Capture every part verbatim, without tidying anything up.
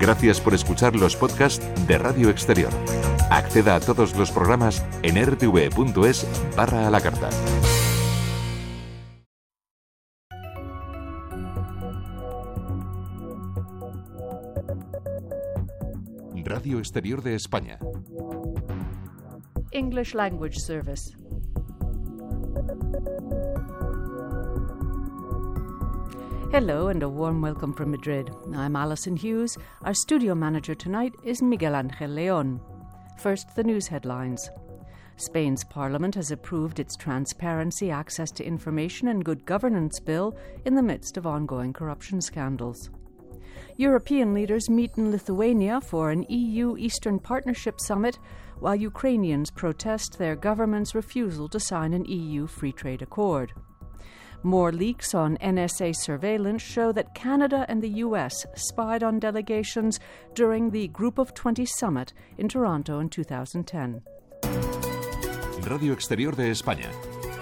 Gracias por escuchar los podcasts de Radio Exterior. Acceda a todos los programas en r t v punto es barra a la carta. Radio Exterior de España. English Language Service. Hello and a warm welcome from Madrid. I'm Alison Hughes. Our studio manager tonight is Miguel Ángel León. First, the news headlines. Spain's parliament has approved its Transparency, Access to Information and Good Governance bill in the midst of ongoing corruption scandals. European leaders meet in Lithuania for an E U Eastern Partnership summit, while Ukrainians protest their government's refusal to sign an E U free trade accord. More leaks on N S A surveillance show that Canada and the U S spied on delegations during the Group of twenty summit in Toronto in two thousand ten. Radio Exterior de España.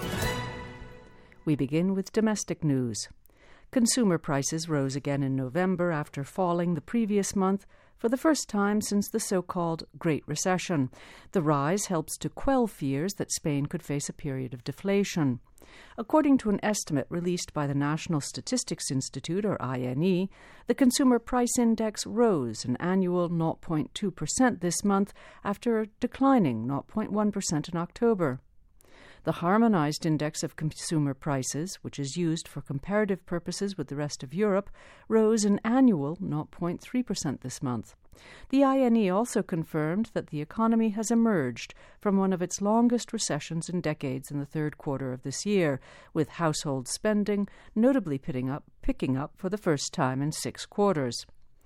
We begin with domestic news. Consumer prices rose again in November after falling the previous month for the first time since the so-called Great Recession. The rise helps to quell fears that Spain could face a period of deflation. According to an estimate released by the National Statistics Institute, or I N E, the Consumer Price Index rose an annual zero point two percent this month after declining zero point one percent in October. The Harmonized Index of Consumer Prices, which is used for comparative purposes with the rest of Europe, rose an annual zero point three percent this month. The I N E also confirmed that the economy has emerged from one of its longest recessions in decades in the third quarter of this year, with household spending notably picking up, picking up for the first time in six quarters.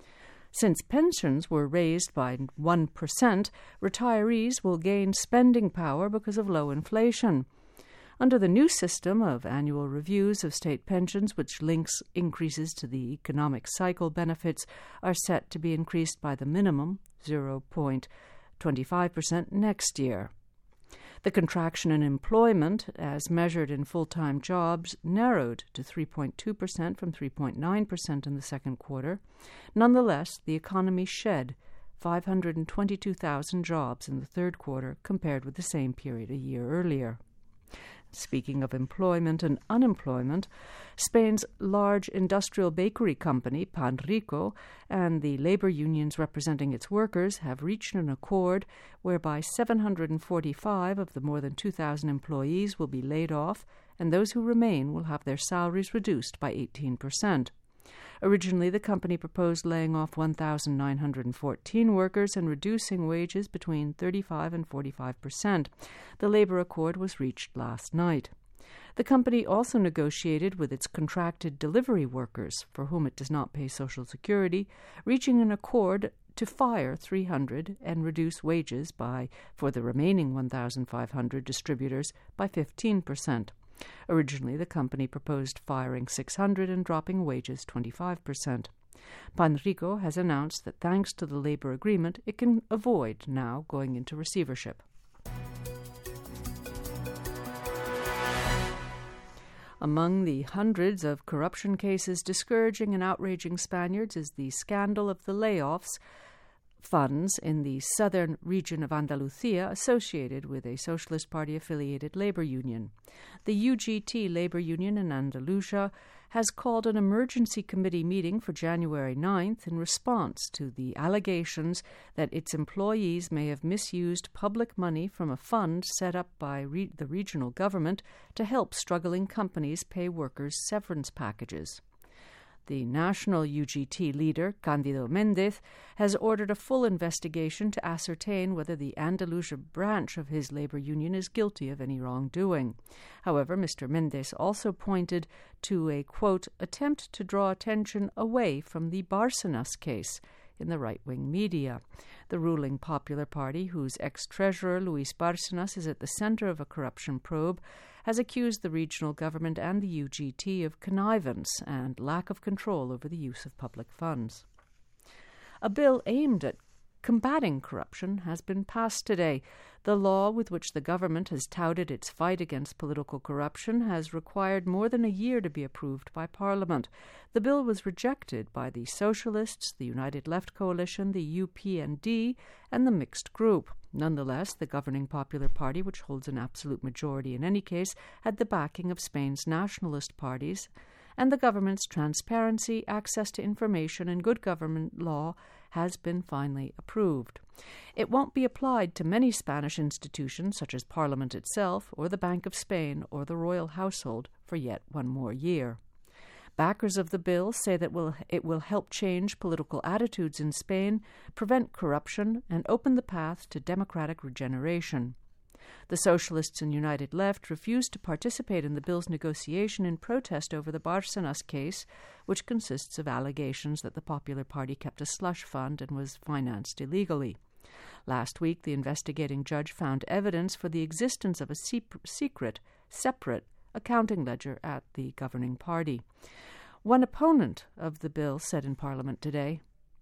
Since pensions were raised by one percent, retirees will gain spending power because of low inflation. Under the new system of annual reviews of state pensions, which links increases to the economic cycle, benefits are set to be increased by the minimum, zero point two five percent, next year. The contraction in employment, as measured in full-time jobs, narrowed to three point two percent from three point nine percent in the second quarter. Nonetheless, the economy shed five hundred twenty-two thousand jobs in the third quarter compared with the same period a year earlier. Speaking of employment and unemployment, Spain's large industrial bakery company, Panrico, and the labor unions representing its workers have reached an accord whereby seven hundred forty-five of the more than two thousand employees will be laid off, and those who remain will have their salaries reduced by eighteen percent. Originally, the company proposed laying off one thousand nine hundred fourteen workers and reducing wages between thirty-five and forty-five percent. The labor accord was reached last night. The company also negotiated with its contracted delivery workers, for whom it does not pay Social Security, reaching an accord to fire three hundred and reduce wages by, for the remaining one thousand five hundred distributors, by fifteen percent. Originally, the company proposed firing six hundred and dropping wages twenty-five percent. Panrico has announced that thanks to the labor agreement, it can avoid now going into receivership. Among the hundreds of corruption cases discouraging and outraging Spaniards is the scandal of the layoffs funds in the southern region of Andalusia associated with a Socialist Party-affiliated labor union. The U G T labor union in Andalusia has called an emergency committee meeting for January ninth in response to the allegations that its employees may have misused public money from a fund set up by re- the regional government to help struggling companies pay workers severance packages. The national U G T leader, Cándido Méndez, has ordered a full investigation to ascertain whether the Andalusia branch of his labor union is guilty of any wrongdoing. However, Mister Méndez also pointed to a, quote, attempt to draw attention away from the Bárcenas case in the right-wing media. The ruling Popular Party, whose ex-treasurer Luis Bárcenas is at the center of a corruption probe, has accused the regional government and the U G T of connivance and lack of control over the use of public funds. A bill aimed at combating corruption has been passed today. The law with which the government has touted its fight against political corruption has required more than a year to be approved by Parliament. The bill was rejected by the Socialists, the United Left Coalition, the U P N D, and the Mixed Group. Nonetheless, the governing Popular Party, which holds an absolute majority in any case, had the backing of Spain's nationalist parties, and the government's transparency, access to information, and good government law has been finally approved. It won't be applied to many Spanish institutions, such as Parliament itself, or the Bank of Spain, or the royal household, for yet one more year. Backers of the bill say that will, it will help change political attitudes in Spain, prevent corruption, and open the path to democratic regeneration. The Socialists and United Left refused to participate in the bill's negotiation in protest over the Bárcenas case, which consists of allegations that the Popular Party kept a slush fund and was financed illegally. Last week, the investigating judge found evidence for the existence of a se- secret, separate accounting ledger at the governing party. One opponent of the bill said in Parliament today,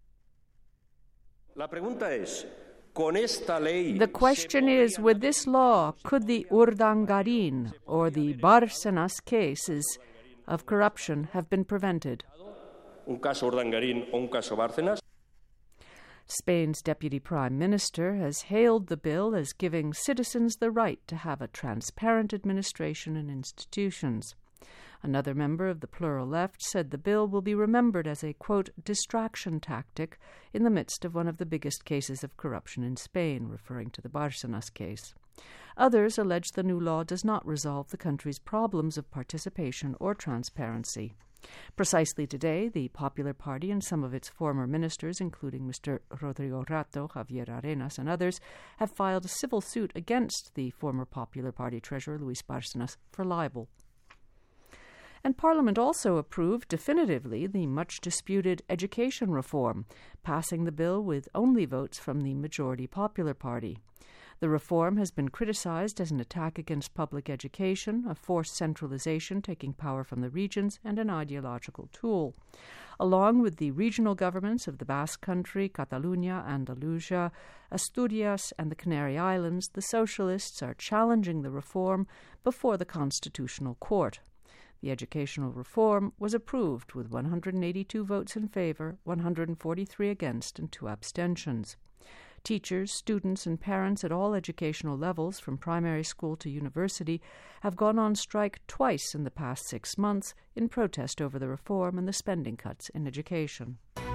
La pregunta es, con esta ley the question is, with this law, could the Urdangarin or the Bárcenas cases of corruption have been prevented? Un caso Urdangarin o un caso Bárcenas? Spain's Deputy Prime Minister has hailed the bill as giving citizens the right to have a transparent administration and institutions. Another member of the plural left said the bill will be remembered as a, quote, distraction tactic in the midst of one of the biggest cases of corruption in Spain, referring to the Bárcenas case. Others allege the new law does not resolve the country's problems of participation or transparency. Precisely today, the Popular Party and some of its former ministers, including Mister Rodrigo Rato, Javier Arenas, and others, have filed a civil suit against the former Popular Party treasurer, Luis Bárcenas, for libel. And Parliament also approved definitively the much-disputed education reform, passing the bill with only votes from the majority Popular Party. The reform has been criticized as an attack against public education, a forced centralization taking power from the regions, and an ideological tool. Along with the regional governments of the Basque Country, Catalonia, Andalusia, Asturias, and the Canary Islands, the Socialists are challenging the reform before the Constitutional Court. The educational reform was approved with one hundred eighty-two votes in favour, one hundred forty-three against, and two abstentions. Teachers, students, and parents at all educational levels, from primary school to university, have gone on strike twice in the past six months in protest over the reform and the spending cuts in education.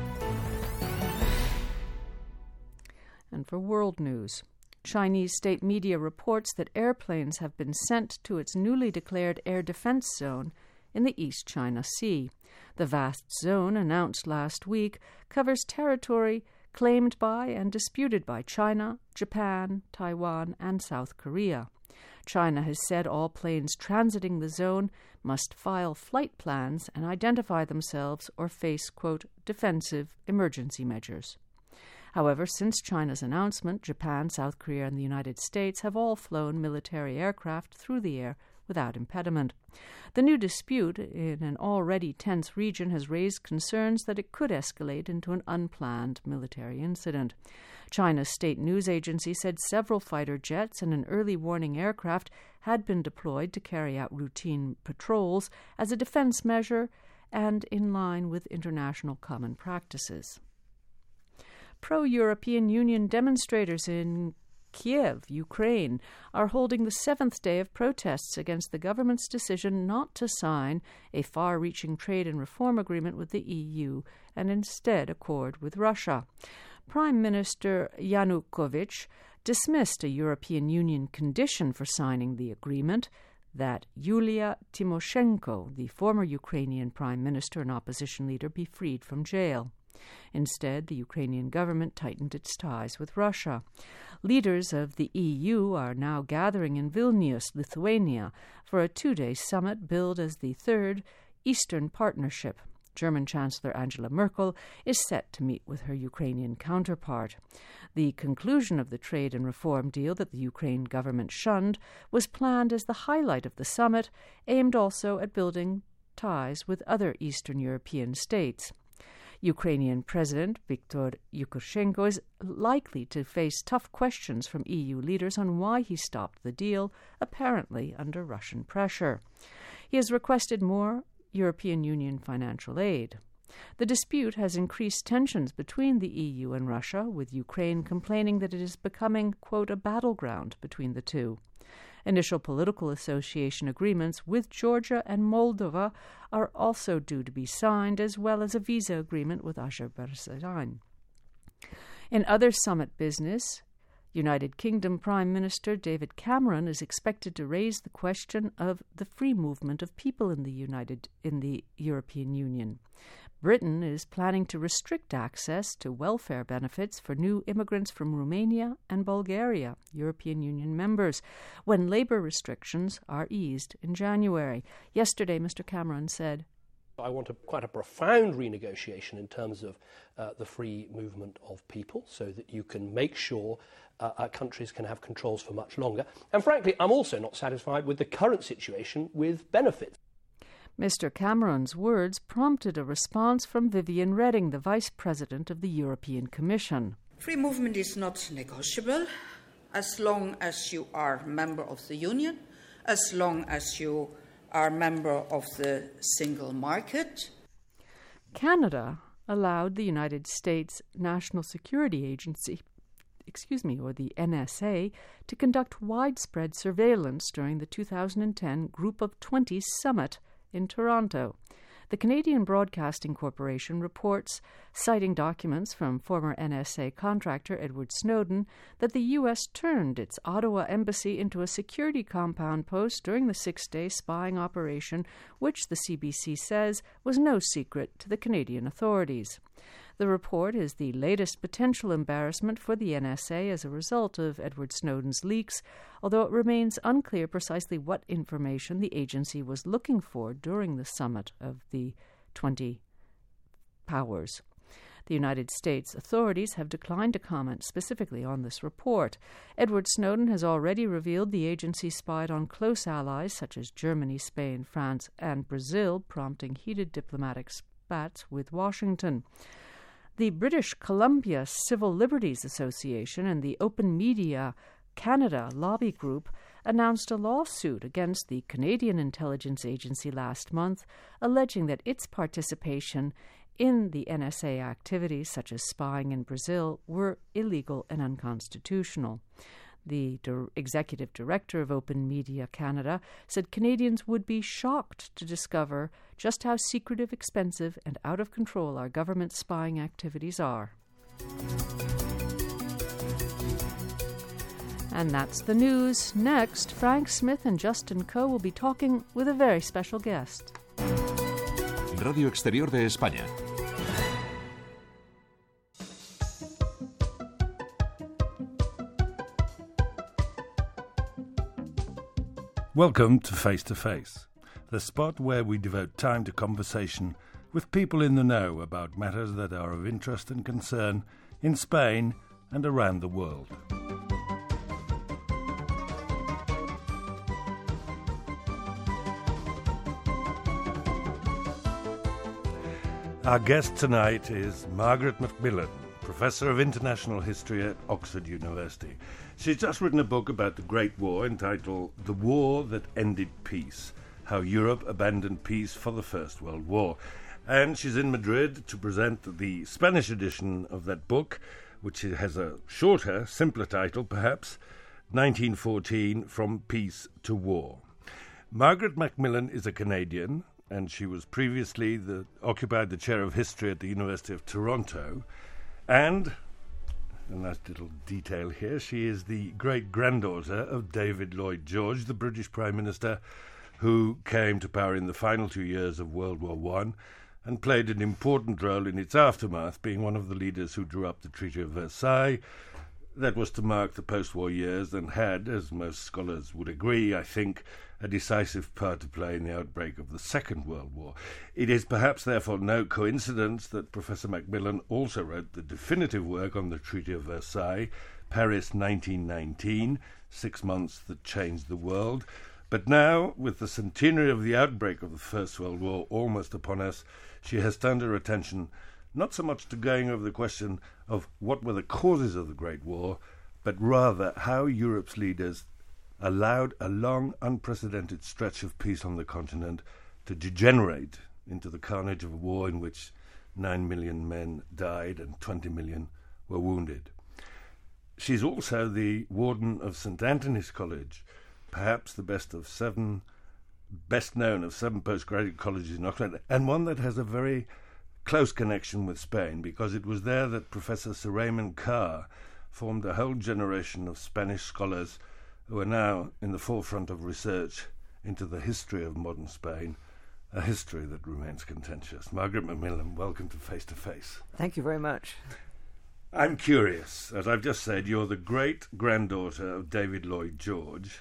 And for world news, Chinese state media reports that airplanes have been sent to its newly declared air defense zone in the East China Sea. The vast zone, announced last week, covers territory claimed by and disputed by China, Japan, Taiwan, and South Korea. China has said all planes transiting the zone must file flight plans and identify themselves or face, quote, defensive emergency measures. However, since China's announcement, Japan, South Korea, and the United States have all flown military aircraft through the air without impediment. The new dispute in an already tense region has raised concerns that it could escalate into an unplanned military incident. China's state news agency said several fighter jets and an early warning aircraft had been deployed to carry out routine patrols as a defense measure and in line with international common practices. Pro-European Union demonstrators in Kiev, Ukraine, are holding the seventh day of protests against the government's decision not to sign a far-reaching trade and reform agreement with the E U and instead accord with Russia. Prime Minister Yanukovych dismissed a European Union condition for signing the agreement that Yulia Tymoshenko, the former Ukrainian Prime Minister and opposition leader, be freed from jail. Instead, the Ukrainian government tightened its ties with Russia. Leaders of the E U are now gathering in Vilnius, Lithuania, for a two-day summit billed as the third Eastern Partnership. German Chancellor Angela Merkel is set to meet with her Ukrainian counterpart. The conclusion of the trade and reform deal that the Ukraine government shunned was planned as the highlight of the summit, aimed also at building ties with other Eastern European states. Ukrainian President Viktor Yushchenko is likely to face tough questions from E U leaders on why he stopped the deal, apparently under Russian pressure. He has requested more European Union financial aid. The dispute has increased tensions between the E U and Russia, with Ukraine complaining that it is becoming, quote, a battleground between the two. Initial political association agreements with Georgia and Moldova are also due to be signed, as well as a visa agreement with Azerbaijan. In other summit business, United Kingdom Prime Minister David Cameron is expected to raise the question of the free movement of people in the United in the European Union. Britain is planning to restrict access to welfare benefits for new immigrants from Romania and Bulgaria, European Union members, when labour restrictions are eased in January. Yesterday, Mister Cameron said, I want a, quite a profound renegotiation in terms of uh, the free movement of people, so that you can make sure uh, our countries can have controls for much longer. And frankly, I'm also not satisfied with the current situation with benefits. Mister Cameron's words prompted a response from Viviane Reding, the Vice President of the European Commission. Free movement is not negotiable as long as you are a member of the Union, as long as you are a member of the single market. Canada allowed the United States National Security Agency, excuse me, or the N S A, to conduct widespread surveillance during the two thousand ten Group of twenty summit in Toronto. The Canadian Broadcasting Corporation reports, citing documents from former N S A contractor Edward Snowden, that the U S turned its Ottawa embassy into a security compound post during the six-day spying operation, which the C B C says was no secret to the Canadian authorities. The report is the latest potential embarrassment for the N S A as a result of Edward Snowden's leaks, although it remains unclear precisely what information the agency was looking for during the summit of the twenty powers. The United States authorities have declined to comment specifically on this report. Edward Snowden has already revealed the agency spied on close allies such as Germany, Spain, France, and Brazil, prompting heated diplomatic spats with Washington. The British Columbia Civil Liberties Association and the Open Media Canada lobby group announced a lawsuit against the Canadian Intelligence Agency last month, alleging that its participation in the N S A activities, such as spying in Brazil, were illegal and unconstitutional. The dir- executive director of Open Media Canada said Canadians would be shocked to discover just how secretive, expensive, and out of control our government spying activities are. And that's the news. Next, Frank Smith and Justin Coe will be talking with a very special guest. Radio Exterior de España. Welcome to Face to Face, the spot where we devote time to conversation with people in the know about matters that are of interest and concern in Spain and around the world. Our guest tonight is Margaret Macmillan, Professor of International History at Oxford University. She's just written a book about the Great War entitled The War That Ended Peace, How Europe Abandoned Peace for the First World War. And she's in Madrid to present the Spanish edition of that book, which has a shorter, simpler title perhaps, nineteen fourteen, From Peace to War. Margaret Macmillan is a Canadian, and she was previously the, occupied the chair of history at the University of Toronto. And, a nice little detail here, she is the great-granddaughter of David Lloyd George, the British Prime Minister, who came to power in the final two years of World War One and played an important role in its aftermath, being one of the leaders who drew up the Treaty of Versailles. That was to mark the post-war years and had, as most scholars would agree, I think, a decisive part to play in the outbreak of the Second World War. It is perhaps therefore no coincidence that Professor Macmillan also wrote the definitive work on the Treaty of Versailles, Paris nineteen nineteen, Six Months That Changed the World. But now, with the centenary of the outbreak of the First World War almost upon us, she has turned her attention not so much to going over the question of what were the causes of the Great War, but rather how Europe's leaders allowed a long, unprecedented stretch of peace on the continent to degenerate into the carnage of a war in which nine million men died and twenty million were wounded. She's also the warden of Saint Anthony's College, perhaps the best of seven, best known of seven postgraduate colleges in Oxford, and one that has a very close connection with Spain, because it was there that Professor Sir Raymond Carr formed a whole generation of Spanish scholars who are now in the forefront of research into the history of modern Spain, a history that remains contentious. Margaret Macmillan, welcome to Face to Face. Thank you very much. I'm curious, as I've just said, you're the great-granddaughter of David Lloyd George.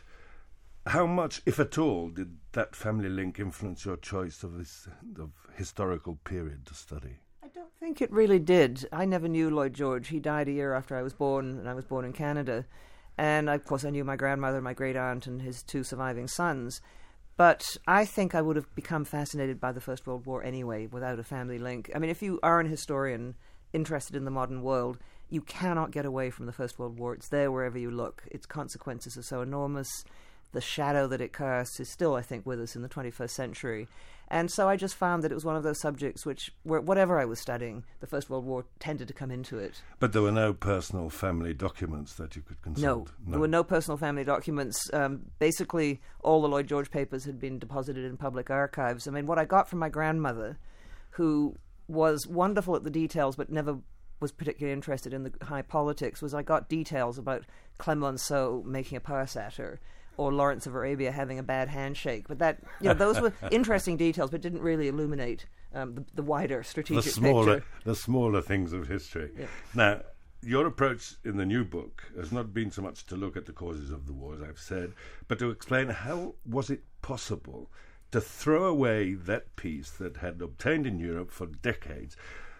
How much, if at all, did that family link influence your choice of this of historical period to study? I don't think it really did. I never knew Lloyd George. He died a year after I was born, and I was born in Canada. And, of course, I knew my grandmother, my great-aunt, and his two surviving sons. But I think I would have become fascinated by the First World War anyway, without a family link. I mean, if you are an historian interested in the modern world, you cannot get away from the First World War. It's there wherever you look. Its consequences are so enormous. The shadow that it casts is still, I think, with us in the twenty-first century. And so I just found that it was one of those subjects which, where whatever I was studying, the First World War tended to come into it. But there were no personal family documents that you could consult? No, no. There were no personal family documents. Um, basically, all the Lloyd George papers had been deposited in public archives. I mean, what I got from my grandmother, who was wonderful at the details but never was particularly interested in the high politics, was I got details about Clemenceau making a pass at her, or Lawrence of Arabia having a bad handshake. But that, you know, those were interesting details, but didn't really illuminate um, the, the wider strategic the smaller, picture. The smaller things of history. Yeah. Now, your approach in the new book has not been so much to look at the causes of the war, as I've said, but to explain how was it possible to throw away that peace that had obtained in Europe for decades.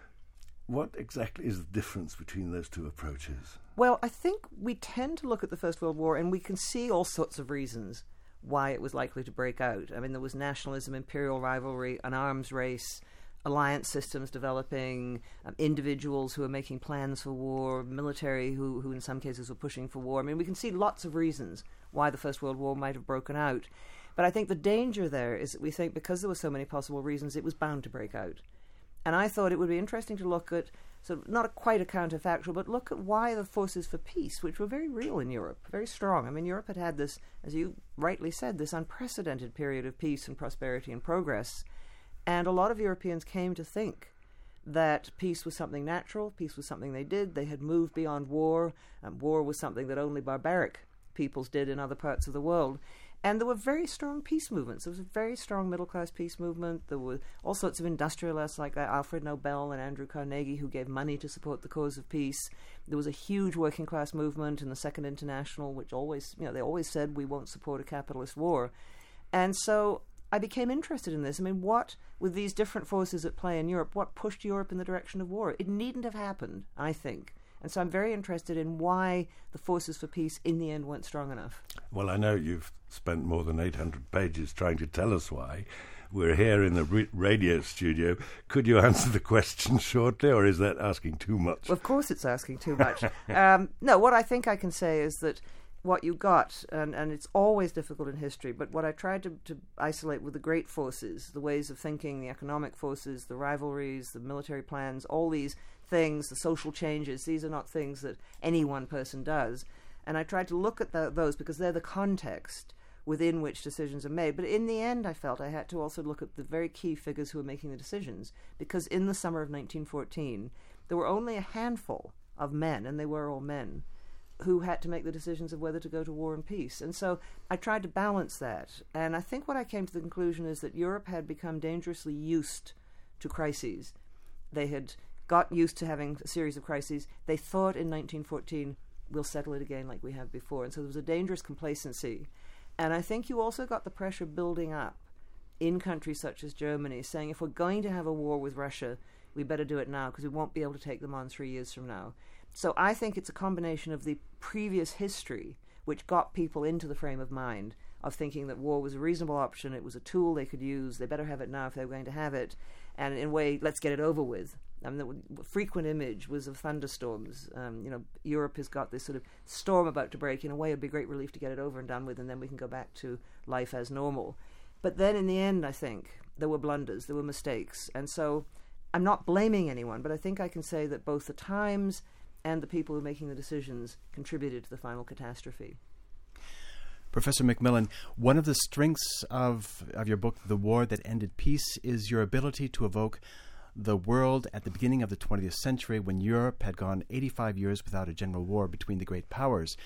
What exactly is the difference between those two approaches? Well, I think we tend to look at the First World War and we can see all sorts of reasons why it was likely to break out. I mean, there was nationalism, imperial rivalry, an arms race, alliance systems developing, um, individuals who were making plans for war, military who, who in some cases were pushing for war. I mean, we can see lots of reasons why the First World War might have broken out. But I think the danger there is that we think because there were so many possible reasons, it was bound to break out. And I thought it would be interesting to look at, so not a, quite a counterfactual, but look at why the forces for peace, which were very real in Europe, very strong. I mean, Europe had had this, as you rightly said, this unprecedented period of peace and prosperity and progress. And a lot of Europeans came to think that peace was something natural, peace was something they did. They had moved beyond war, and war was something that only barbaric peoples did in other parts of the world. And there were very strong peace movements. There was a very strong middle-class peace movement. There were all sorts of industrialists like Alfred Nobel and Andrew Carnegie who gave money to support the cause of peace. There was a huge working-class movement in the Second International, which always, you know, they always said, we won't support a capitalist war. And so I became interested in this. I mean, what, with these different forces at play in Europe, what pushed Europe in the direction of war? It needn't have happened, I think. And so I'm very interested in why the forces for peace in the end weren't strong enough. Well, I know you've spent more than eight hundred pages trying to tell us why. We're here in the re- radio studio. Could you answer the question shortly, or is that asking too much? Well, of course it's asking too much. um, no, what I think I can say is that what you got, and, and it's always difficult in history, but what I tried to, to isolate were the great forces, the ways of thinking, the economic forces, the rivalries, the military plans, all these things, the social changes. These are not things that any one person does. And I tried to look at the, those because they're the context within which decisions are made. But in the end, I felt I had to also look at the very key figures who were making the decisions, because in the summer of nineteen fourteen, there were only a handful of men, and they were all men, who had to make the decisions of whether to go to war and peace. And so I tried to balance that. And I think what I came to the conclusion is that Europe had become dangerously used to crises. They had got used to having a series of crises. They thought in nineteen fourteen, we'll settle it again like we have before. And so there was a dangerous complacency. And I think you also got the pressure building up in countries such as Germany, saying if we're going to have a war with Russia, we better do it now because we won't be able to take them on three years from now. So I think it's a combination of the previous history which got people into the frame of mind of thinking that war was a reasonable option, it was a tool they could use, they better have it now if they were going to have it, and in a way, let's get it over with. I mean, the frequent image was of thunderstorms. Um, you know, Europe has got this sort of storm about to break. In a way, it'd be a great relief to get it over and done with, and then we can go back to life as normal. But then in the end, I think, there were blunders, there were mistakes. And so I'm not blaming anyone, but I think I can say that both the times and the people who are making the decisions contributed to the final catastrophe. Professor Macmillan, one of the strengths of, of your book, The War That Ended Peace, is your ability to evoke the world at the beginning of the twentieth century when Europe had gone eighty-five years without a general war between the great powers.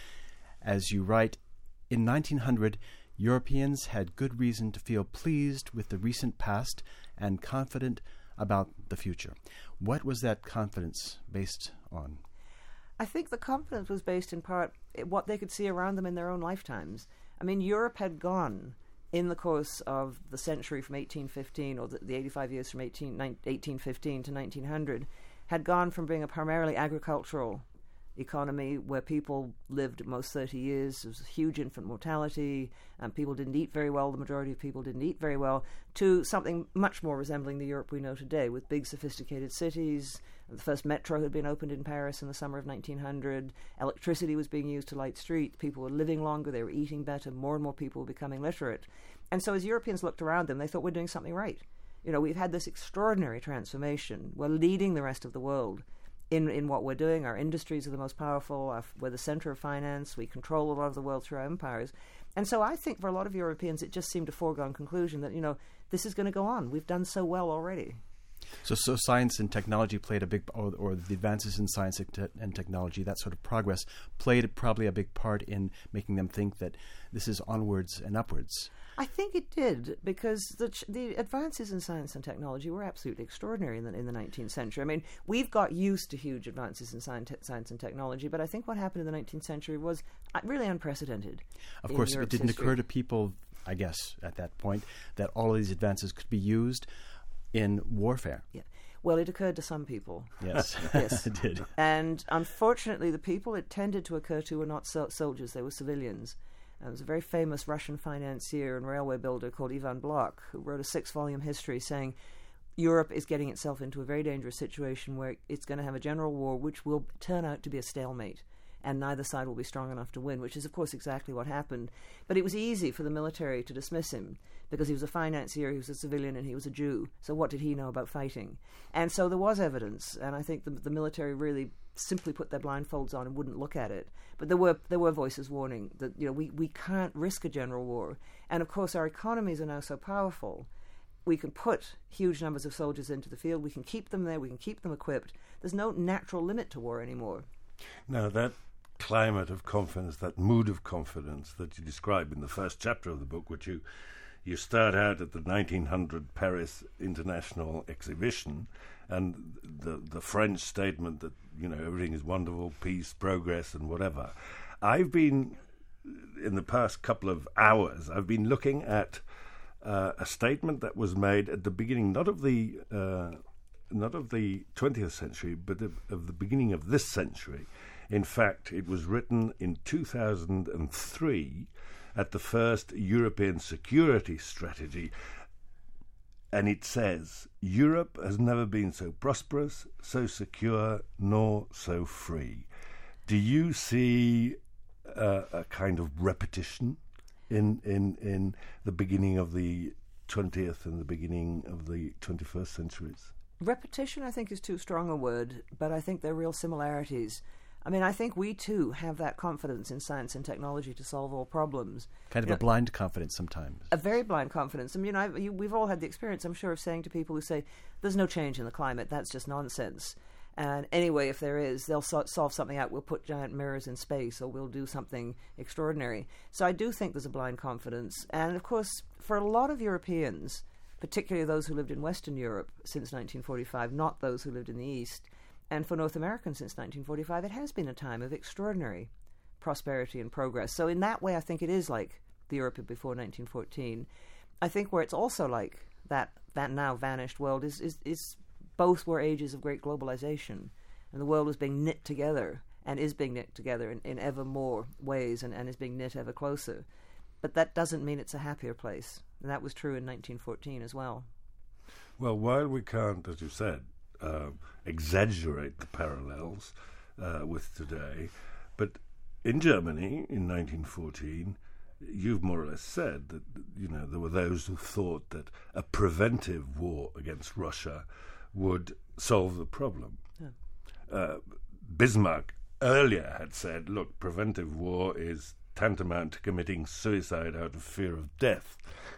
As you write, in nineteen hundred, Europeans had good reason to feel pleased with the recent past and confident about the future. What was that confidence based on? I think the confidence was based in part in what they could see around them in their own lifetimes. I mean, Europe had gone in the course of the century from eighteen fifteen, or the, the eighty-five years from eighteen fifteen to nineteen hundred, had gone from being a primarily agricultural economy where people lived most thirty years, there was huge infant mortality, and people didn't eat very well, the majority of people didn't eat very well, to something much more resembling the Europe we know today, with big sophisticated cities. The first metro had been opened in Paris in the summer of nineteen hundred. Electricity was being used to light streets. People were living longer. They were eating better. More and more people were becoming literate. And so as Europeans looked around them, they thought, we're doing something right. You know, we've had this extraordinary transformation. We're leading the rest of the world in, in what we're doing. Our industries are the most powerful. Our, we're the center of finance. We control a lot of the world through our empires. And so I think for a lot of Europeans, it just seemed a foregone conclusion that, you know, this is going to go on. We've done so well already. So, so science and technology played a big, or, or the advances in science and, te- and technology, that sort of progress, played probably a big part in making them think that this is onwards and upwards. I think it did, because the ch- the advances in science and technology were absolutely extraordinary in the, in the nineteenth century. I mean, we've got used to huge advances in science, science and technology, but I think what happened in the nineteenth century was uh, really unprecedented. Of course, Europe's it didn't history. occur to people, I guess, at that point, that all of these advances could be used in warfare. Yeah. Well, it occurred to some people. Yes, yes, it did. And unfortunately, the people it tended to occur to were not so- soldiers; they were civilians. There was a very famous Russian financier and railway builder called Ivan Bloch, who wrote a six-volume history saying Europe is getting itself into a very dangerous situation where it's going to have a general war which will turn out to be a stalemate, and neither side will be strong enough to win, which is, of course, exactly what happened. But it was easy for the military to dismiss him, because he was a financier, he was a civilian, and he was a Jew. So what did he know about fighting? And so there was evidence, and I think the, the military really simply put their blindfolds on and wouldn't look at it. But there were there were voices warning that, you know, we, we can't risk a general war. And, of course, our economies are now so powerful. We can put huge numbers of soldiers into the field. We can keep them there. We can keep them equipped. There's no natural limit to war anymore. Now, that climate of confidence, that mood of confidence that you describe in the first chapter of the book, which you you start out at the nineteen hundred Paris International Exhibition, and the the French statement that, you know, everything is wonderful, peace, progress, and whatever. I've been, in the past couple of hours, I've been looking at uh, a statement that was made at the beginning, not of the uh, not of the twentieth century, but of, of the beginning of this century. In fact, it was written in two thousand three at the first European security strategy, and it says, Europe has never been so prosperous, so secure, nor so free. Do you see uh, a kind of repetition in, in, in the beginning of the twentieth and the beginning of the twenty-first centuries? Repetition, I think, is too strong a word, but I think there are real similarities. I mean, I think we, too, have that confidence in science and technology to solve all problems. Kind of you a know, blind confidence sometimes. A very blind confidence. I mean, I've, you, we've all had the experience, I'm sure, of saying to people who say, there's no change in the climate, that's just nonsense. And anyway, if there is, they'll so- solve something out. We'll put giant mirrors in space, or we'll do something extraordinary. So I do think there's a blind confidence. And, of course, for a lot of Europeans, particularly those who lived in Western Europe since nineteen forty-five, not those who lived in the East, and for North Americans since nineteen forty-five, it has been a time of extraordinary prosperity and progress. So in that way, I think it is like the Europe before nineteen fourteen. I think where it's also like that that now vanished world is, is, is both were ages of great globalization, and the world was being knit together, and is being knit together in, in ever more ways, and, and is being knit ever closer. But that doesn't mean it's a happier place. And that was true in nineteen fourteen as well. Well, while we can't, as you said, uh, exaggerate the parallels uh, with today. But in Germany in nineteen fourteen, you've more or less said that, you know, there were those who thought that a preventive war against Russia would solve the problem. Yeah. Uh, Bismarck earlier had said, look, preventive war is tantamount to committing suicide out of fear of death.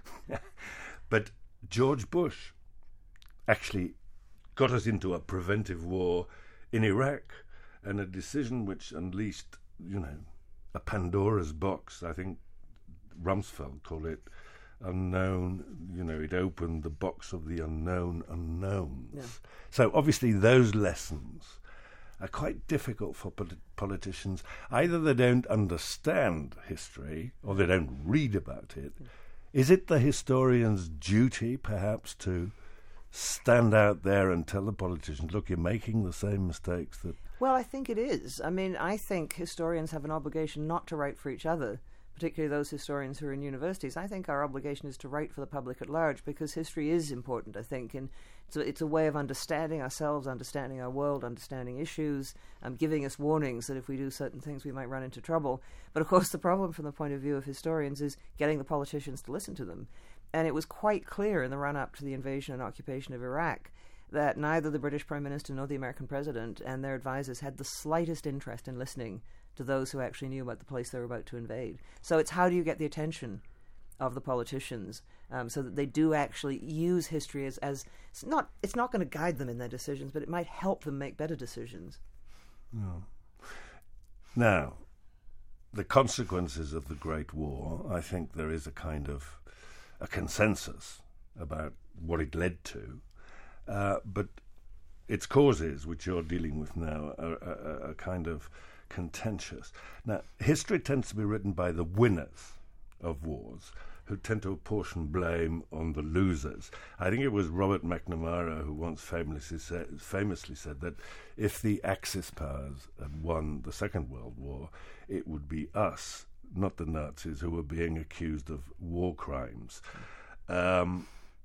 But George Bush actually got us into a preventive war in Iraq, and a decision which unleashed, you know, a Pandora's box. I think Rumsfeld called it unknown, you know, it opened the box of the unknown unknowns. Yeah. So obviously those lessons are quite difficult for polit- politicians. Either they don't understand history or they don't read about it. Yeah. Is it the historian's duty, perhaps, to stand out there and tell the politicians, look, you're making the same mistakes that... Well, I think it is. I mean, I think historians have an obligation not to write for each other, particularly those historians who are in universities. I think our obligation is to write for the public at large, because history is important, I think, and it's a, it's a way of understanding ourselves, understanding our world, understanding issues, um, giving us warnings that if we do certain things we might run into trouble. But of course the problem from the point of view of historians is getting the politicians to listen to them. And it was quite clear in the run-up to the invasion and occupation of Iraq that neither the British Prime Minister nor the American President and their advisors had the slightest interest in listening to those who actually knew about the place they were about to invade. So it's how do you get the attention of the politicians um, so that they do actually use history as, as it's not it's not going to guide them in their decisions, but it might help them make better decisions. No. Now, the consequences of the Great War, I think there is a kind of a consensus about what it led to, uh, but its causes, which you're dealing with now, are, are, are kind of contentious. Now, history tends to be written by the winners of wars, who tend to apportion blame on the losers. I think it was Robert McNamara who once famously said, famously said that if the Axis powers had won the Second World War, it would be us, not the Nazis, who were being accused of war crimes. Um,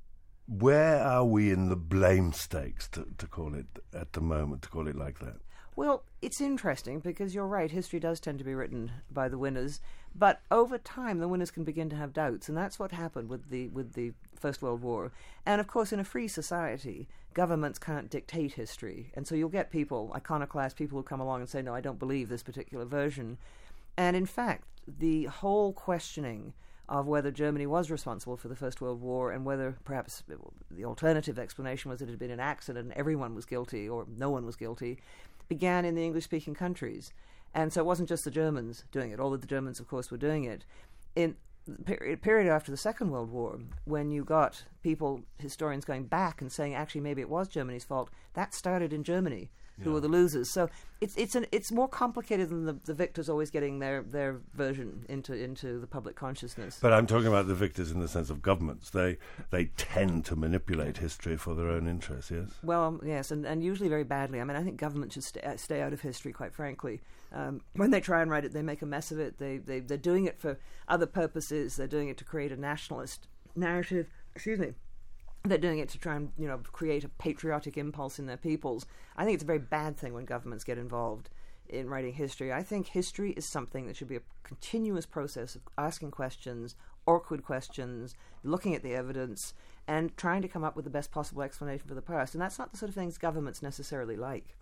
where are we in the blame stakes, to, to call it at the moment, to call it like that? Well, it's interesting because you're right, history does tend to be written by the winners, but over time the winners can begin to have doubts, and that's what happened with the with the First World War. And of course, in a free society, governments can't dictate history, and so you'll get people, iconoclast people, who come along and say, no, I don't believe this particular version. And in fact, the whole questioning of whether Germany was responsible for the First World War and whether perhaps the alternative explanation was that it had been an accident and everyone was guilty or no one was guilty, began in the English-speaking countries. And so it wasn't just the Germans doing it, although the Germans, of course, were doing it. In the period, period after the Second World War, when you got people, historians, going back and saying, actually, maybe it was Germany's fault, that started in Germany, who yeah. were the losers. So it's it's an it's more complicated than the, the victors always getting their, their version into into the public consciousness. But I'm talking about the victors in the sense of governments. They they tend to manipulate history for their own interests, yes? Well, yes, and, and usually very badly. I mean, I think governments should stay, stay out of history, quite frankly. Um, when they try and write it, they make a mess of it. They, they, they're doing it for other purposes. They're doing it to create a nationalist narrative. Excuse me. They're doing it to try and, you know, create a patriotic impulse in their peoples. I think it's a very bad thing when governments get involved in writing history. I think history is something that should be a continuous process of asking questions, awkward questions, looking at the evidence, and trying to come up with the best possible explanation for the past. And that's not the sort of things governments necessarily like.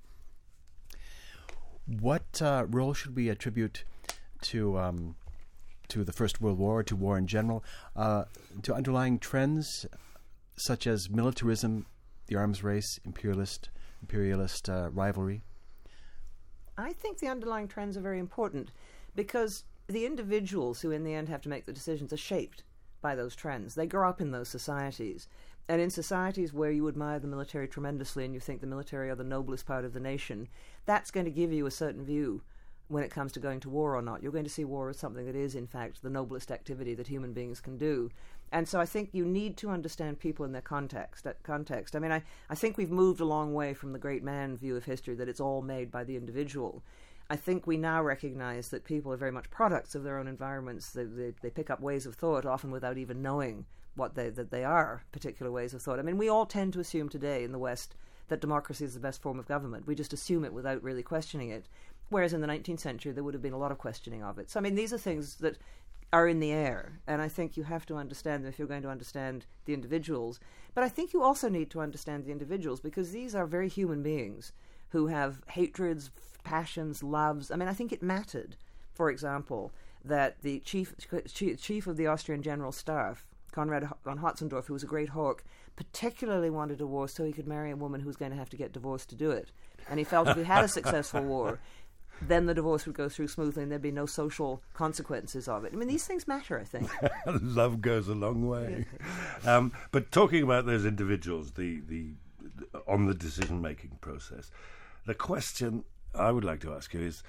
What uh, role should we attribute to um, to the First World War, to war in general, uh, to underlying trends such as militarism, the arms race, imperialist imperialist uh, rivalry? I think the underlying trends are very important because the individuals who in the end have to make the decisions are shaped by those trends. They grow up in those societies. And in societies where you admire the military tremendously and you think the military are the noblest part of the nation, that's going to give you a certain view when it comes to going to war or not. You're going to see war as something that is, in fact, the noblest activity that human beings can do. And so I think you need to understand people in their context. context. I mean, I, I think we've moved a long way from the great man view of history, that it's all made by the individual. I think we now recognize that people are very much products of their own environments. They, they, they pick up ways of thought, often without even knowing what they, that they are particular ways of thought. I mean, we all tend to assume today in the West that democracy is the best form of government. We just assume it without really questioning it. Whereas in the nineteenth century, there would have been a lot of questioning of it. So, I mean, these are things that are in the air, and I think you have to understand them if you're going to understand the individuals. But I think you also need to understand the individuals, because these are very human beings who have hatreds, passions, loves. I mean, I think it mattered, for example, that the chief chief of the Austrian General Staff, Konrad von Hotzendorf, who was a great hawk, particularly wanted a war so he could marry a woman who was going to have to get divorced to do it. And he felt if he had a successful war, then the divorce would go through smoothly and there'd be no social consequences of it. I mean, these things matter, I think. Love goes a long way. um, but talking about those individuals, the, the, the on the decision-making process, the question I would like to ask you is,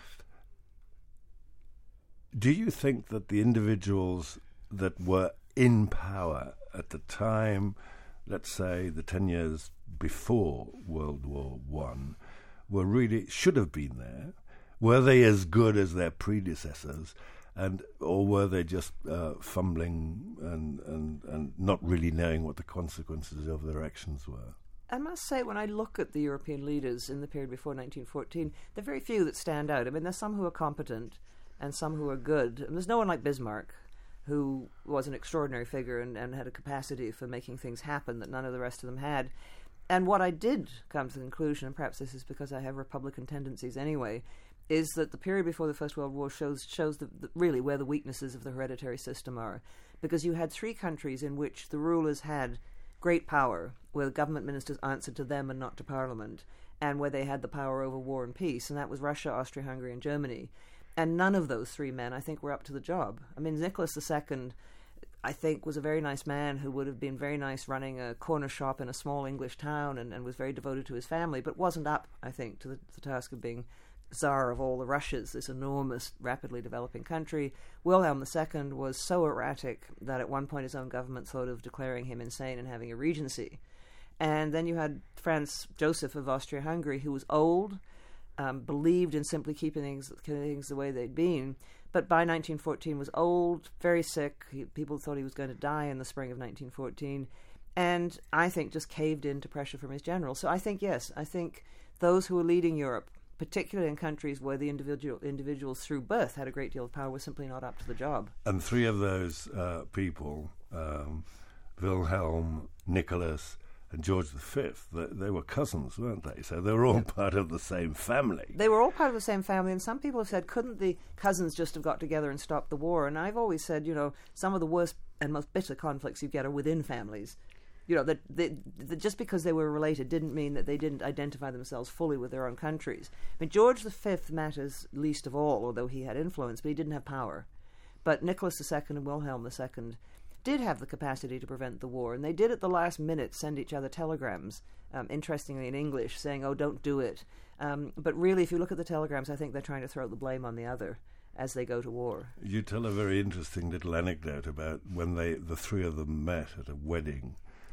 do you think that the individuals that were in power at the time, let's say the ten years before World War One, were really, should have been there? Were they as good as their predecessors, and or were they just uh, fumbling and, and, and not really knowing what the consequences of their actions were? I must say, when I look at the European leaders in the period before nineteen fourteen, there are very few that stand out. I mean, there's some who are competent and some who are good. And there's no one like Bismarck, who was an extraordinary figure and, and had a capacity for making things happen that none of the rest of them had. And what I did come to the conclusion, and perhaps this is because I have Republican tendencies anyway, is that the period before the First World War shows shows the, the, really where the weaknesses of the hereditary system are. Because you had three countries in which the rulers had great power, where the government ministers answered to them and not to Parliament, and where they had the power over war and peace, and that was Russia, Austria-Hungary, and Germany. And none of those three men, I think, were up to the job. I mean, Nicholas the Second, I think, was a very nice man who would have been very nice running a corner shop in a small English town and, and was very devoted to his family, but wasn't up, I think, to the, the task of being Tsar of all the Russias, this enormous, rapidly developing country. Wilhelm the Second was so erratic that at one point his own government thought of declaring him insane and having a regency. And then you had Franz Joseph of Austria-Hungary, who was old, um, believed in simply keeping things, things the way they'd been, but by nineteen fourteen was old, very sick. He, people thought he was going to die in the spring of nineteen fourteen, and I think just caved into pressure from his general. So I think, yes, I think those who were leading Europe, particularly in countries where the individual individuals through birth had a great deal of power, were simply not up to the job. And three of those uh, people, um, Wilhelm, Nicholas, and George the Fifth, they, they were cousins, weren't they? So they were all yeah. part of the same family. They were all part of the same family, and some people have said, couldn't the cousins just have got together and stopped the war? And I've always said, you know, some of the worst and most bitter conflicts you get are within families. You know, that, that, that just because they were related didn't mean that they didn't identify themselves fully with their own countries. I mean, George the Fifth matters least of all, although he had influence, but he didn't have power. But Nicholas the Second and Wilhelm the Second did have the capacity to prevent the war, and they did at the last minute send each other telegrams, um, interestingly in English, saying, oh, don't do it. Um, but really, if you look at the telegrams, I think they're trying to throw the blame on the other as they go to war. You tell a very interesting little anecdote about when they the three of them met at a wedding.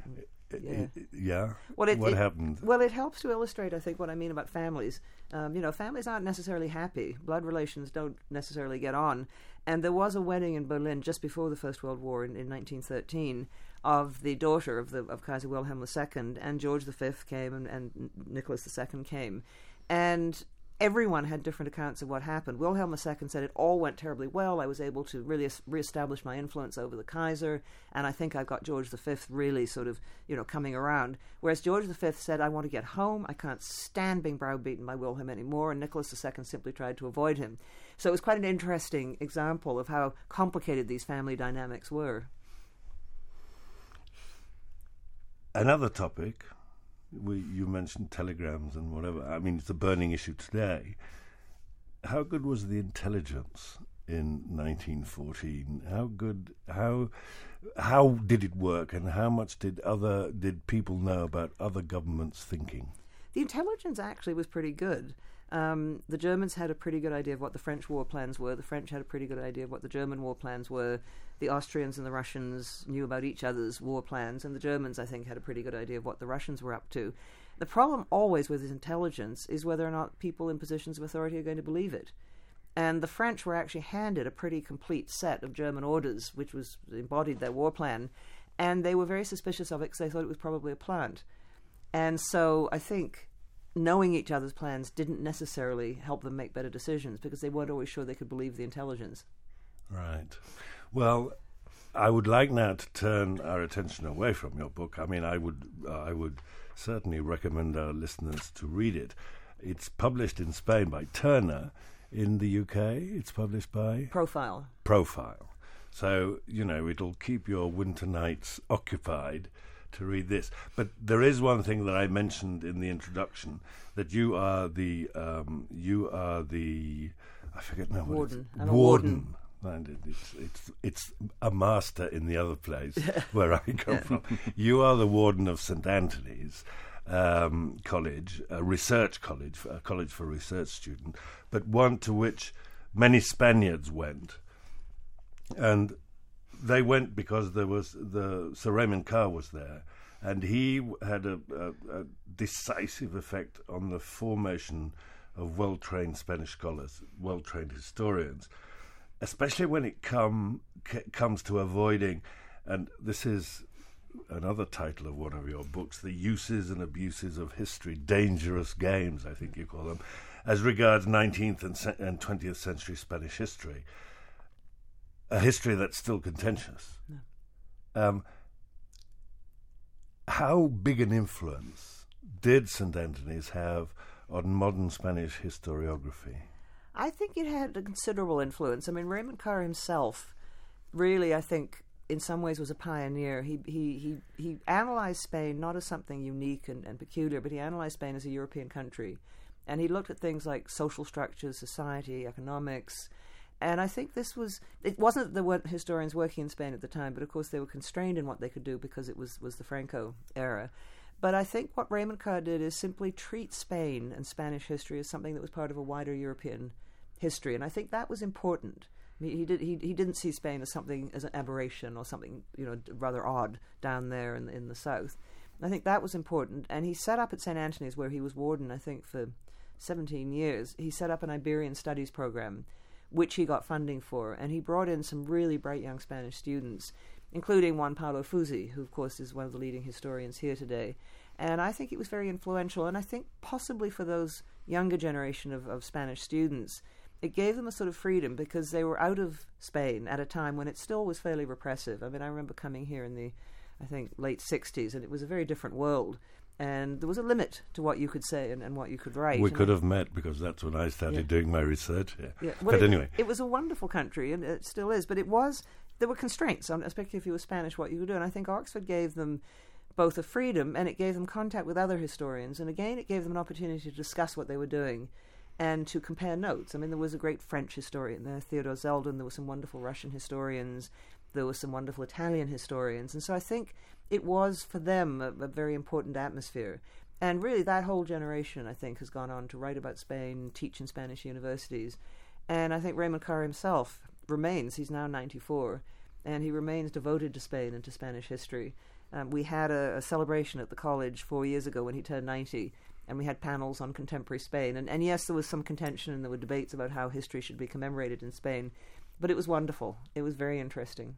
Yeah. yeah? Well, it, what it, happened? Well, it helps to illustrate, I think, what I mean about families. Um, you know, families aren't necessarily happy. Blood relations don't necessarily get on. And there was a wedding in Berlin just before the First World War in, in nineteen thirteen of the daughter of the of Kaiser Wilhelm the Second, and George the Fifth came and, and Nicholas the Second came. And everyone had different accounts of what happened. Wilhelm the Second said it all went terribly well. I was able to really es- reestablish my influence over the Kaiser, and I think I've got George the Fifth really sort of, you know, coming around. Whereas George the Fifth said, I want to get home. I can't stand being browbeaten by Wilhelm anymore, and Nicholas the Second simply tried to avoid him. So it was quite an interesting example of how complicated these family dynamics were. Another topic. We, you mentioned telegrams and whatever. I mean, it's a burning issue today. How good was the intelligence in nineteen fourteen? How good? How how did it work? And how much did other did people know about other governments' thinking? The intelligence actually was pretty good. Um, the Germans had a pretty good idea of what the French war plans were. The French had a pretty good idea of what the German war plans were. The Austrians and the Russians knew about each other's war plans, and the Germans, I think, had a pretty good idea of what the Russians were up to. The problem always with intelligence is whether or not people in positions of authority are going to believe it. And the French were actually handed a pretty complete set of German orders, which was embodied their war plan, and they were very suspicious of it because they thought it was probably a plant. And so I think knowing each other's plans didn't necessarily help them make better decisions because they weren't always sure they could believe the intelligence. Right. Well, I would like now to turn our attention away from your book. I mean, I would, uh, I would certainly recommend our listeners to read it. It's published in Spain by Turner. In the U K, it's published by Profile. Profile. So, you know, it'll keep your winter nights occupied to read this. But there is one thing that I mentioned in the introduction, that you are the, um, you are the, I forget now what warden. it's, I'm a warden. And it, it's, it's, it's a master in the other place where I come from. You are the warden of Saint Anthony's um, College, a research college, a college for research students, but one to which many Spaniards went. And they went because there was the Sir Raymond Carr was there, and he had a, a, a decisive effect on the formation of well-trained Spanish scholars, well-trained historians, especially when it come c- comes to avoiding, and this is another title of one of your books, The Uses and Abuses of History, Dangerous Games, I think you call them, as regards nineteenth and, se- and twentieth century Spanish history. A history that's still contentious. Yeah. Um, how big an influence did Saint Anthony's have on modern Spanish historiography? I think it had a considerable influence. I mean, Raymond Carr himself really, I think, in some ways was a pioneer. He he he, he analysed Spain not as something unique and, and peculiar, but he analysed Spain as a European country. And he looked at things like social structures, society, economics. And I think this was, it wasn't that there weren't historians working in Spain at the time, but of course they were constrained in what they could do because it was, was the Franco era. But I think what Raymond Carr did is simply treat Spain and Spanish history as something that was part of a wider European history. And I think that was important. I mean, he, did, he, he didn't see Spain as something, as an aberration or something, you know, rather odd down there in, in the south. I think that was important. And he set up at Saint Anthony's, where he was warden, I think, for seventeen years. He set up an Iberian studies program, which he got funding for, and he brought in some really bright young Spanish students, including Juan Pablo Fusi, who of course is one of the leading historians here today. And I think it was very influential, and I think possibly for those younger generation of, of Spanish students, it gave them a sort of freedom because they were out of Spain at a time when it still was fairly repressive. I mean, I remember coming here in the, I think, late sixties, and it was a very different world. And there was a limit to what you could say and, and what you could write. We and could have met because that's when I started yeah. doing my research. Yeah. Yeah. Well, but it, anyway. It was a wonderful country, and it still is. But it was, there were constraints, on, especially if you were Spanish, what you could do. And I think Oxford gave them both a freedom and it gave them contact with other historians. And again, it gave them an opportunity to discuss what they were doing and to compare notes. I mean, there was a great French historian there, Theodore Zeldin. There were some wonderful Russian historians. There were some wonderful Italian historians. And so I think it was, for them, a, a very important atmosphere. And really, that whole generation, I think, has gone on to write about Spain, teach in Spanish universities. And I think Raymond Carr himself remains, he's now ninety-four, and he remains devoted to Spain and to Spanish history. Um, we had a, a celebration at the college four years ago when he turned ninety, and we had panels on contemporary Spain. And, and yes, there was some contention and there were debates about how history should be commemorated in Spain, but it was wonderful. It was very interesting.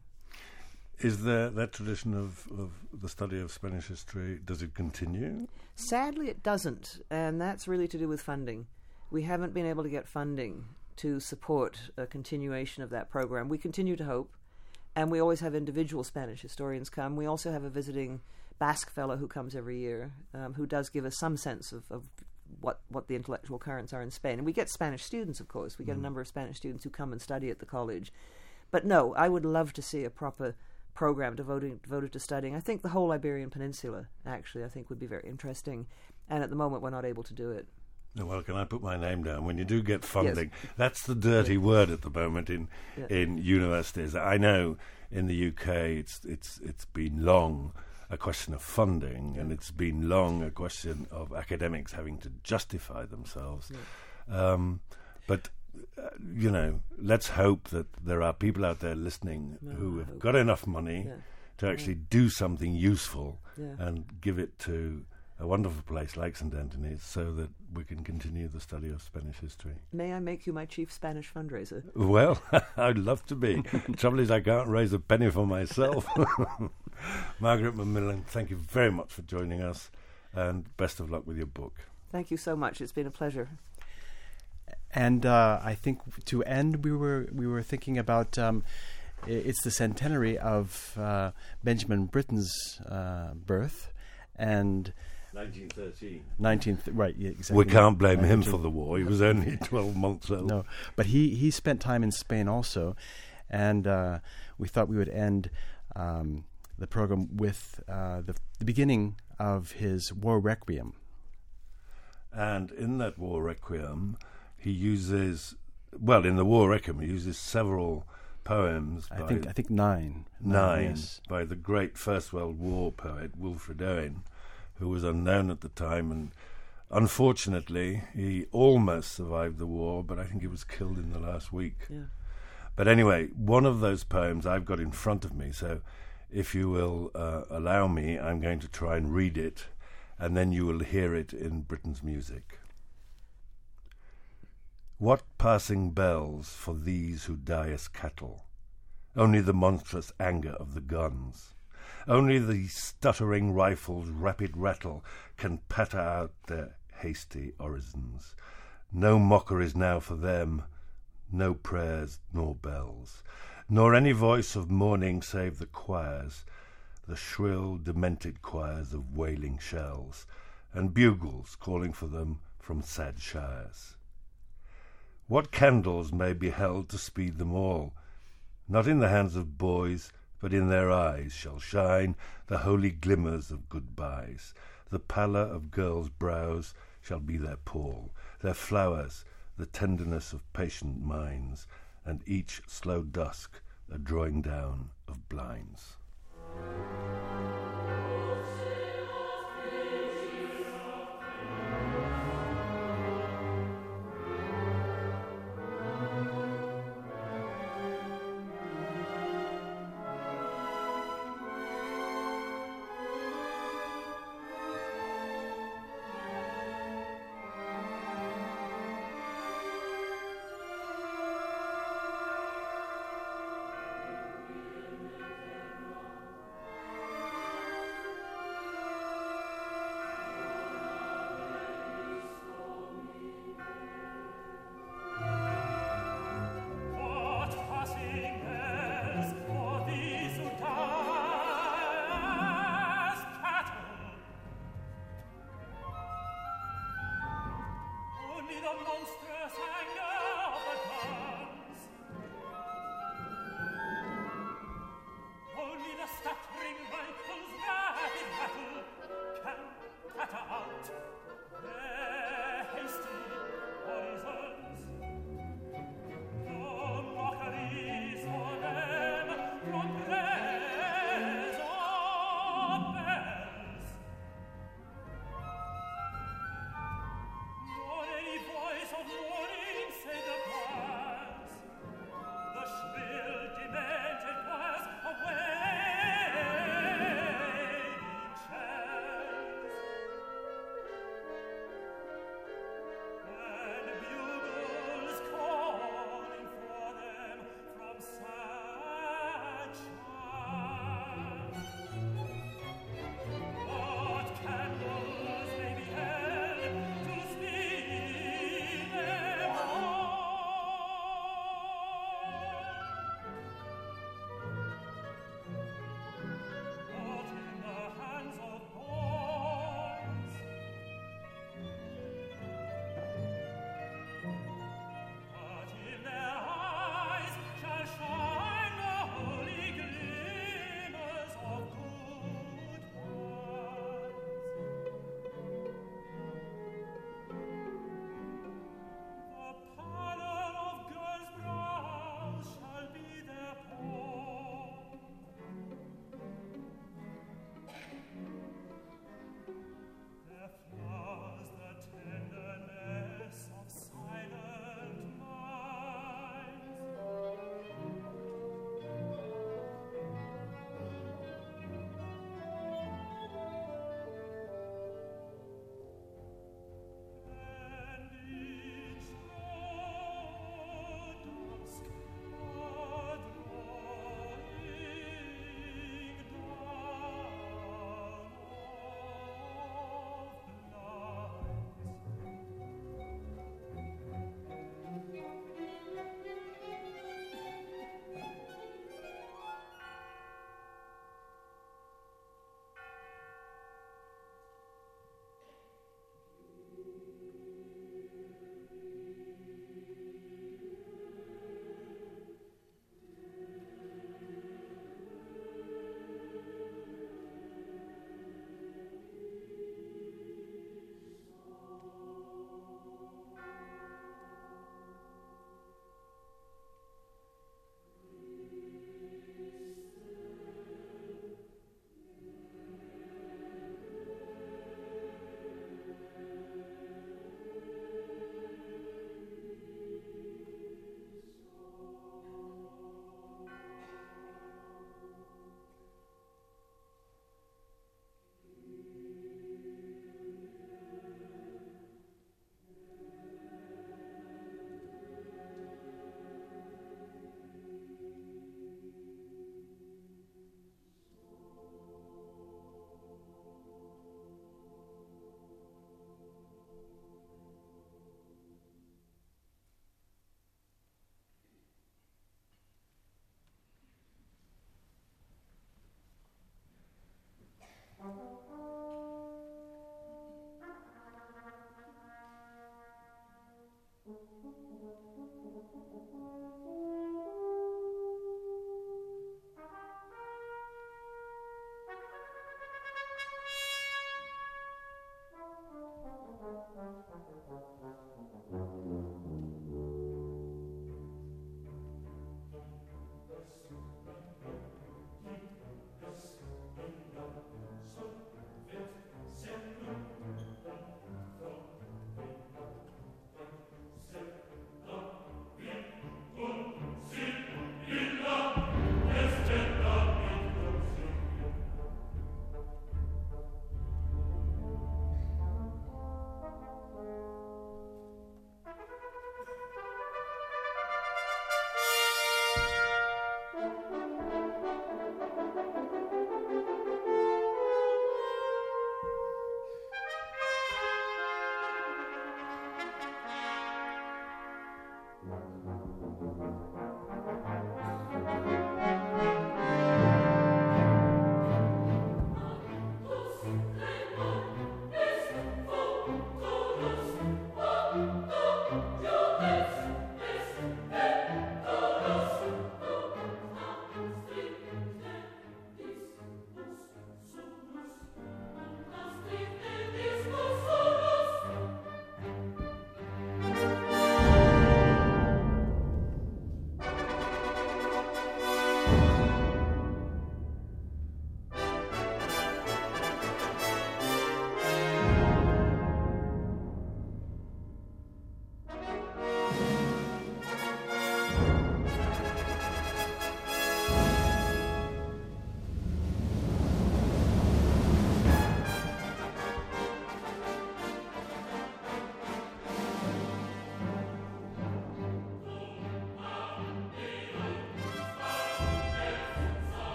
Is there that tradition of, of the study of Spanish history, does it continue? Sadly, it doesn't, and that's really to do with funding. We haven't been able to get funding to support a continuation of that program. We continue to hope, and we always have individual Spanish historians come. We also have a visiting Basque fellow who comes every year, um, who does give us some sense of, of what, what the intellectual currents are in Spain. And we get Spanish students, of course. We get mm. a number of Spanish students who come and study at the college. But no, I would love to see a proper program devoted devoted to studying. I think the whole Iberian Peninsula, actually, I think would be very interesting. And at the moment, we're not able to do it. Well, can I put my name down? When you do get funding, yes. That's the dirty yeah. word at the moment in yeah. in universities. I know in the U K it's it's it's been long a question of funding, yeah. and it's been long a question of academics having to justify themselves. Yeah. Um, but uh, you know, let's hope that there are people out there listening no, who I have hope. got enough money Yeah. to actually yeah. do something useful yeah. and give it to a wonderful place like Saint Anthony's so that we can continue the study of Spanish history. May I make you my chief Spanish fundraiser? Well, I'd love to be. The trouble is I can't raise a penny for myself. Margaret Macmillan, thank you very much for joining us. and best of luck with your book. Thank you so much. It's been a pleasure. And uh, I think to end, we were we were thinking about um, i- it's the centenary of uh, Benjamin Britten's uh, birth, and nineteen thirteen. nineteenth right, yeah, exactly. We can't blame him nineteen for the war. He was only twelve months old. No, but he, he spent time in Spain also, and uh, we thought we would end um, the program with uh, the, the beginning of his War Requiem. And in that War Requiem, he uses, well, in the War Requiem, he uses several poems. I by think I think nine. nine yes. by the great First World War poet Wilfred Owen, who was unknown at the time, and unfortunately he almost survived the war, but I think he was killed in the last week. Yeah. But anyway, one of those poems I've got in front of me, so if you will uh, allow me, I'm going to try and read it, and then you will hear it in Britain's music. What passing bells for these who die as cattle? Only the monstrous anger of the guns. Only the stuttering rifles' rapid rattle can patter out their hasty orisons. No mockeries now for them, no prayers nor bells, nor any voice of mourning save the choirs, the shrill, demented choirs of wailing shells, and bugles calling for them from sad shires. What candles may be held to speed them all? Not in the hands of boys, but in their eyes shall shine the holy glimmers of goodbyes. The pallor of girls' brows shall be their pall, their flowers the tenderness of patient minds, and each slow dusk a drawing down of blinds. Voice of morning, say the choir.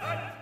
Fight!